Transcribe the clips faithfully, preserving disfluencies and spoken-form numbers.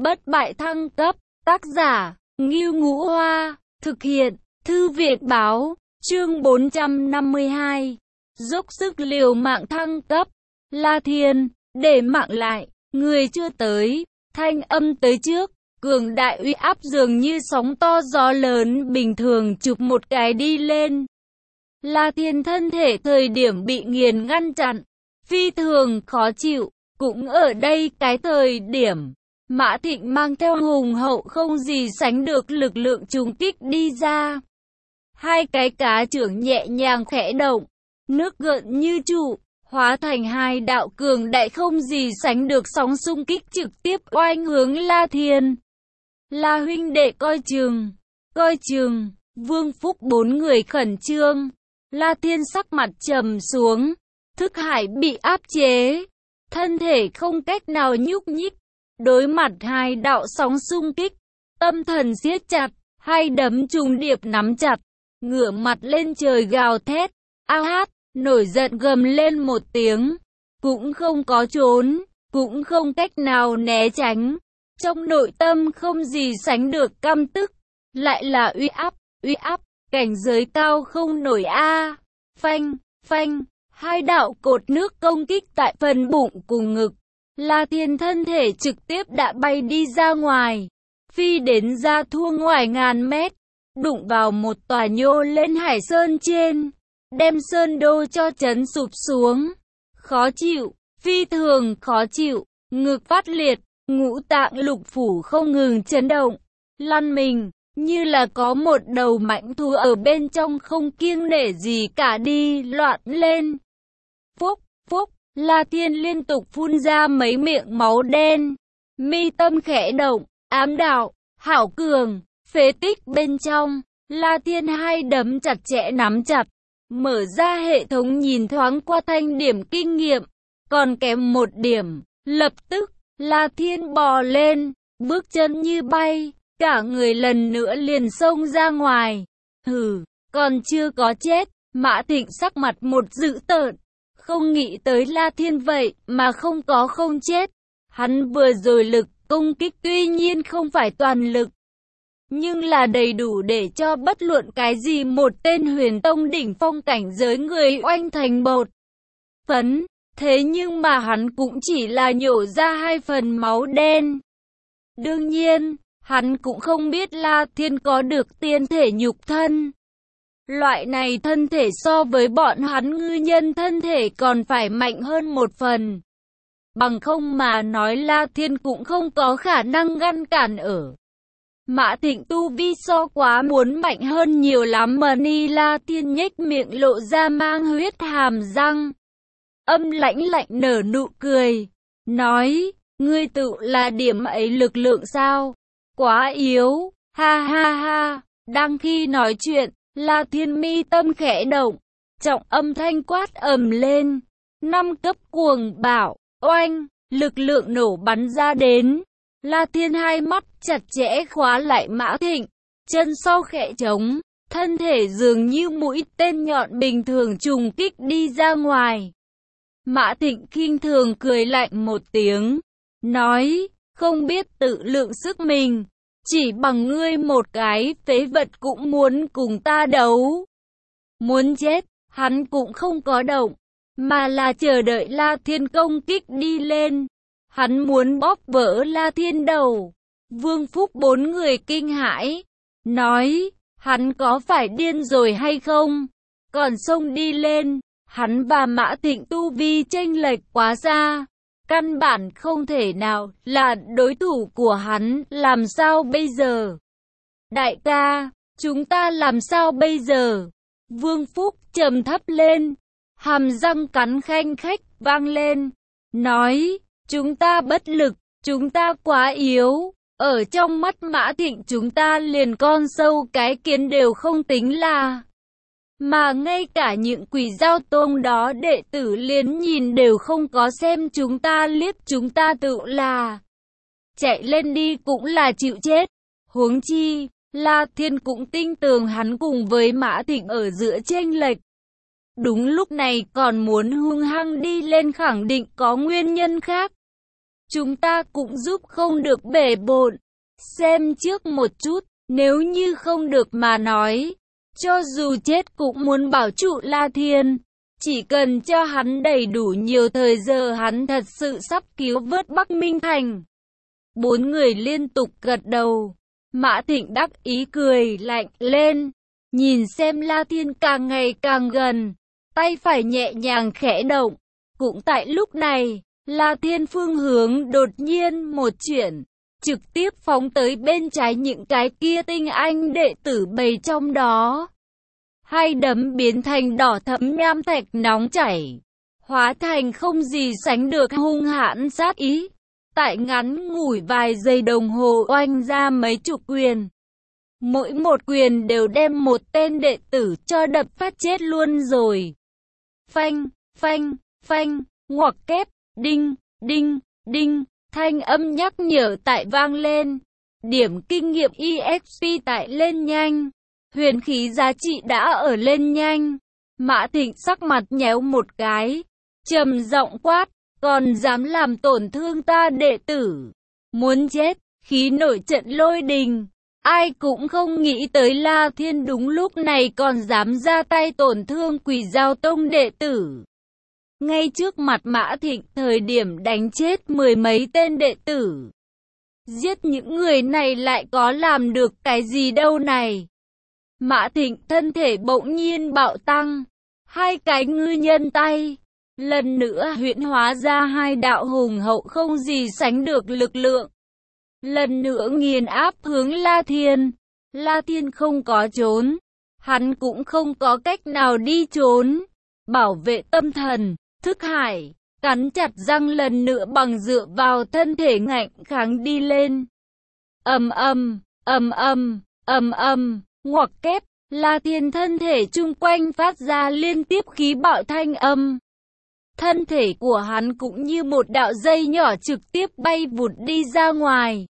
bất bại thăng cấp, tác giả, Ngưu Ngũ Hoa, thực hiện, Thư viện Báo, chương bốn trăm năm mươi hai, dốc sức liều mạng thăng cấp, La Thiên, để mạng lại, người chưa tới, thanh âm tới trước, cường đại uy áp dường như sóng to gió lớn bình thường chụp một cái đi lên. La Thiên thân thể thời điểm bị nghiền ngăn chặn, phi thường khó chịu, cũng ở đây cái thời điểm, Mã Thịnh mang theo hùng hậu không gì sánh được lực lượng trùng kích đi ra. Hai cái cá trưởng nhẹ nhàng khẽ động, nước gợn như trụ, hóa thành hai đạo cường đại không gì sánh được sóng xung kích trực tiếp oanh hướng La Thiên. La huynh đệ coi chừng, coi chừng, Vương Phúc bốn người khẩn trương. La Thiên sắc mặt trầm xuống, thức hải bị áp chế, thân thể không cách nào nhúc nhích, đối mặt hai đạo sóng xung kích, tâm thần siết chặt, hai đấm trùng điệp nắm chặt, ngửa mặt lên trời gào thét, a hát, nổi giận gầm lên một tiếng, cũng không có trốn, cũng không cách nào né tránh, trong nội tâm không gì sánh được căm tức, lại là uy áp, uy áp, cảnh giới cao không nổi a. Phanh, phanh, hai đạo cột nước công kích tại phần bụng cùng ngực. La Thiên thân thể trực tiếp đã bay đi ra ngoài, phi đến ra thua ngoài ngàn mét, đụng vào một tòa nhô lên hải sơn trên, đem sơn đô cho chấn sụp xuống. Khó chịu, phi thường khó chịu, ngực phát liệt, ngũ tạng lục phủ không ngừng chấn động, lăn mình, như là có một đầu mãnh thú ở bên trong không kiêng nể gì cả đi loạn lên. Phúc, phúc, La Thiên liên tục phun ra mấy miệng máu đen, mi tâm khẽ động, ám đạo, hảo cường, phế tích bên trong, La Thiên hai đấm chặt chẽ nắm chặt, mở ra hệ thống nhìn thoáng qua thanh điểm kinh nghiệm, còn kém một điểm, lập tức, La Thiên bò lên, bước chân như bay, cả người lần nữa liền xông ra ngoài. Hừ, còn chưa có chết, Mã Thịnh sắc mặt một dữ tợn, không nghĩ tới La Thiên vậy mà không có không chết. Hắn vừa rồi lực công kích tuy nhiên không phải toàn lực, nhưng là đầy đủ để cho bất luận cái gì một tên huyền tông đỉnh phong cảnh giới người oanh thành bột phấn. Thế nhưng mà hắn cũng chỉ là nhổ ra hai phần máu đen. Đương nhiên, hắn cũng không biết La Thiên có được tiên thể nhục thân. Loại này thân thể so với bọn hắn ngư nhân thân thể còn phải mạnh hơn một phần. Bằng không mà nói La Thiên cũng không có khả năng ngăn cản ở. Mã Thịnh tu vi so quá muốn mạnh hơn nhiều lắm mà ni. La Thiên nhếch miệng lộ ra mang huyết hàm răng, âm lãnh lạnh nở nụ cười, nói, ngươi tự là điểm ấy lực lượng sao? Quá yếu, ha ha ha. Đang khi nói chuyện, La Thiên mi tâm khẽ động, trọng âm thanh quát ầm lên, năm cấp cuồng bạo, oanh, lực lượng nổ bắn ra đến. La Thiên hai mắt chặt chẽ khóa lại Mã Thịnh, chân sau khẽ trống, thân thể dường như mũi tên nhọn bình thường trùng kích đi ra ngoài. Mã Thịnh khinh thường cười lạnh một tiếng, nói, không biết tự lượng sức mình, chỉ bằng ngươi một cái phế vật cũng muốn cùng ta đấu. Muốn chết, hắn cũng không có động, mà là chờ đợi La Thiên công kích đi lên. Hắn muốn bóp vỡ La Thiên đầu. Vương Phúc bốn người kinh hãi, nói, hắn có phải điên rồi hay không? Còn xông đi lên, hắn và Mã Thịnh tu vi chênh lệch quá xa, căn bản không thể nào là đối thủ của hắn, làm sao bây giờ? Đại ca, chúng ta làm sao bây giờ? Vương Phúc trầm thấp lên, hàm răng cắn khanh khách vang lên, nói, chúng ta bất lực, chúng ta quá yếu, ở trong mắt Mã Thịnh chúng ta liền con sâu cái kiến đều không tính là. Mà ngay cả những quỷ giao tôn đó đệ tử liền nhìn đều không có xem chúng ta liếc, chúng ta tự là chạy lên đi cũng là chịu chết. Huống chi, La Thiên cũng tin tưởng hắn cùng với Mã Thịnh ở giữa chênh lệch. Đúng lúc này còn muốn hung hăng đi lên khẳng định có nguyên nhân khác. chúng ta cũng giúp không được bể bộn. Xem trước một chút, nếu như không được mà nói, cho dù chết cũng muốn bảo trụ La Thiên. Chỉ cần cho hắn đầy đủ nhiều thời giờ, hắn thật sự sắp cứu vớt Bắc Minh Thành. Bốn người liên tục gật đầu. Mã Thịnh đắc ý cười lạnh lên, nhìn xem La Thiên càng ngày càng gần, tay phải nhẹ nhàng khẽ động. Cũng tại lúc này, La Thiên phương hướng đột nhiên một chuyển, trực tiếp phóng tới bên trái những cái kia tinh anh đệ tử bầy trong đó. Hai đấm biến thành đỏ thẫm nham thạch nóng chảy, hóa thành không gì sánh được hung hãn sát ý. Tại ngắn ngủi vài giây đồng hồ oanh ra mấy chục quyền. Mỗi một quyền đều đem một tên đệ tử cho đập phát chết luôn rồi. Phanh, phanh, phanh, ngoặc kép, đinh, đinh, đinh, thanh âm nhắc nhở tại vang lên. Điểm kinh nghiệm e ích pê tại lên nhanh. Huyền khí giá trị đã ở lên nhanh. Mã Thịnh sắc mặt nhéo một cái, trầm giọng quát, còn dám làm tổn thương ta đệ tử, muốn chết. Khí nổi trận lôi đình, ai cũng không nghĩ tới La Thiên đúng lúc này còn dám ra tay tổn thương Quỷ Dao Tông đệ tử. Ngay trước mặt Mã Thịnh, thời điểm đánh chết mười mấy tên đệ tử, giết những người này lại có làm được cái gì đâu này. Mã Thịnh thân thể bỗng nhiên bạo tăng, hai cái ngư nhân tay lần nữa huyễn hóa ra hai đạo hùng hậu không gì sánh được lực lượng, lần nữa nghiền áp hướng La Thiên. La Thiên không có trốn, hắn cũng không có cách nào đi trốn. Bảo vệ tâm thần, thức hải, cắn chặt răng lần nữa bằng dựa vào thân thể ngạnh kháng đi lên. Ầm ầm, ầm ầm, ầm ầm, ngoặc kép, La Thiên thân thể chung quanh phát ra liên tiếp khí bạo thanh âm. Thân thể của hắn cũng như một đạo dây nhỏ trực tiếp bay vụt đi ra ngoài.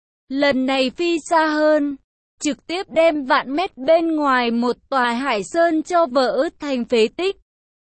Lần này phi xa hơn, trực tiếp đem vạn mét bên ngoài một tòa hải sơn cho vỡ thành phế tích.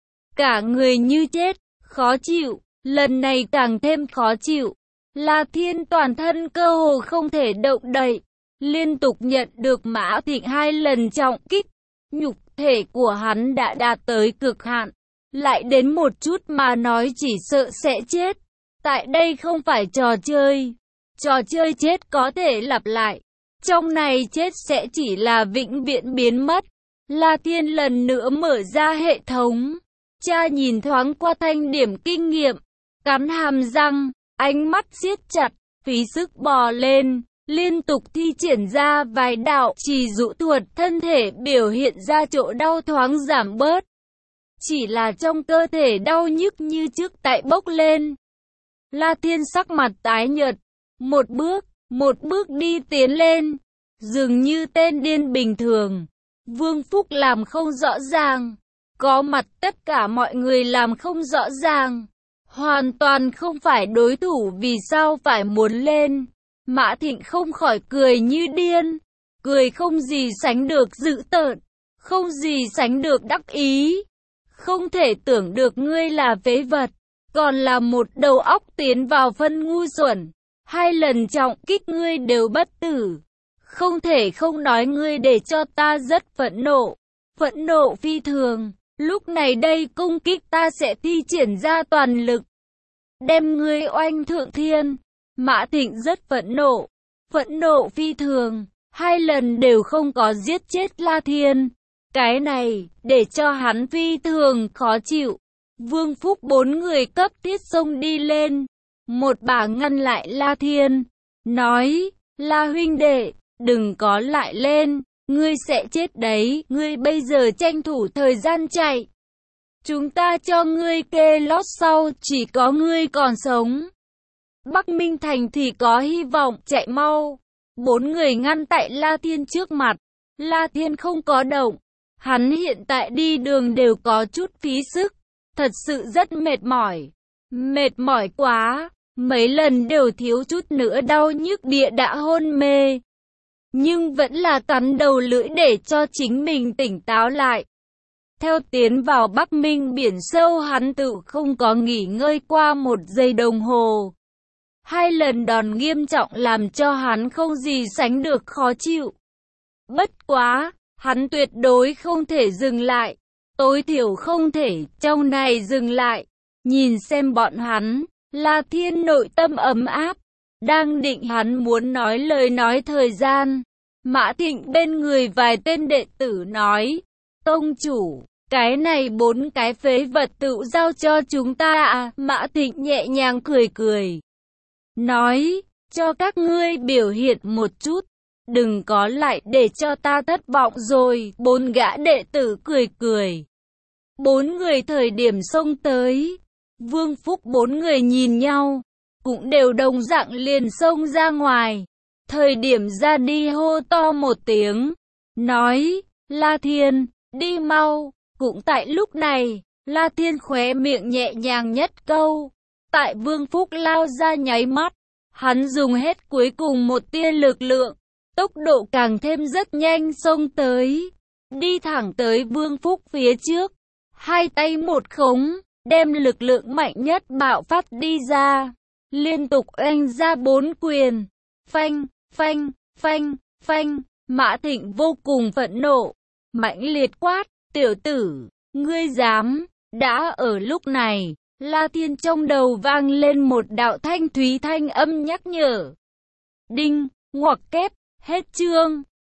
Cả người như chết, khó chịu, lần này càng thêm khó chịu. La Thiên toàn thân cơ hồ không thể động đậy, liên tục nhận được Mã Thịnh hai lần trọng kích. Nhục thể của hắn đã đạt tới cực hạn, lại đến một chút mà nói chỉ sợ sẽ chết. Tại đây không phải trò chơi, trò chơi chết có thể lặp lại, trong này chết sẽ chỉ là vĩnh viễn biến mất. La Thiên lần nữa mở ra hệ thống, cha nhìn thoáng qua thanh điểm kinh nghiệm, cắn hàm răng, ánh mắt siết chặt, phí sức bò lên, liên tục thi triển ra vài đạo trì dụ thuật, thân thể biểu hiện ra chỗ đau thoáng giảm bớt. Chỉ là trong cơ thể đau nhức như trước tại bốc lên. La Thiên sắc mặt tái nhợt, một bước, một bước đi tiến lên, dường như tên điên bình thường. Vương Phúc làm không rõ ràng, có mặt tất cả mọi người làm không rõ ràng, hoàn toàn không phải đối thủ, vì sao phải muốn lên. Mã Thịnh không khỏi cười như điên, cười không gì sánh được dữ tợn, không gì sánh được đắc ý. Không thể tưởng được ngươi là phế vật, còn là một đầu óc tiến vào phân ngu xuẩn. Hai lần trọng kích ngươi đều bất tử. Không thể không nói ngươi để cho ta rất phẫn nộ, phẫn nộ phi thường. Lúc này đây công kích ta sẽ thi triển ra toàn lực, đem ngươi oanh thượng thiên. Mã Thịnh rất phẫn nộ, phẫn nộ phi thường, hai lần đều không có giết chết La Thiên. Cái này, để cho hắn phi thường khó chịu. Vương Phúc bốn người cấp thiết xông đi lên, một bà ngăn lại La Thiên, nói, La huynh đệ, đừng có lại lên, ngươi sẽ chết đấy, ngươi bây giờ tranh thủ thời gian chạy. Chúng ta cho ngươi kê lót sau, chỉ có ngươi còn sống. Bắc Minh Thành thì có hy vọng, chạy mau. Bốn người ngăn tại La Thiên trước mặt, La Thiên không có động. Hắn hiện tại đi đường đều có chút phí sức, thật sự rất mệt mỏi. Mệt mỏi quá, mấy lần đều thiếu chút nữa đau nhức địa đã hôn mê. Nhưng vẫn là cắn đầu lưỡi để cho chính mình tỉnh táo lại. Theo tiến vào Bắc Minh biển sâu, hắn tự không có nghỉ ngơi qua một giây đồng hồ. Hai lần đòn nghiêm trọng làm cho hắn không gì sánh được khó chịu. Bất quá, hắn tuyệt đối không thể dừng lại. Tối thiểu không thể trong này dừng lại. Nhìn xem bọn hắn, La Thiên nội tâm ấm áp. Đang định hắn muốn nói lời nói thời gian. Mã Thịnh bên người vài tên đệ tử nói. Tông chủ, cái này bốn cái phế vật tự giao cho chúng ta à? Mã Thịnh nhẹ nhàng cười cười. Nói, cho các ngươi biểu hiện một chút. Đừng có lại để cho ta thất vọng rồi. Bốn gã đệ tử cười cười. Bốn người thời điểm xông tới. Vương Phúc bốn người nhìn nhau. Cũng đều đồng dạng liền xông ra ngoài. Thời điểm ra đi hô to một tiếng. Nói, La Thiên, đi mau. Cũng tại lúc này, La Thiên khóe miệng nhẹ nhàng nhất câu. Tại Vương Phúc lao ra nháy mắt. Hắn dùng hết cuối cùng một tia lực lượng. Tốc độ càng thêm rất nhanh xông tới. Đi thẳng tới Vương Phúc phía trước. Hai tay một khống, đem lực lượng mạnh nhất bạo phát đi ra. Liên tục oanh ra bốn quyền. Phanh, phanh, phanh, phanh. Mã Thịnh vô cùng phẫn nộ. Mãnh liệt quát, tiểu tử, ngươi dám. Đã ở lúc này, La Thiên trong đầu vang lên một đạo thanh thúy thanh âm nhắc nhở. Đinh, ngoặc kép, hết chương.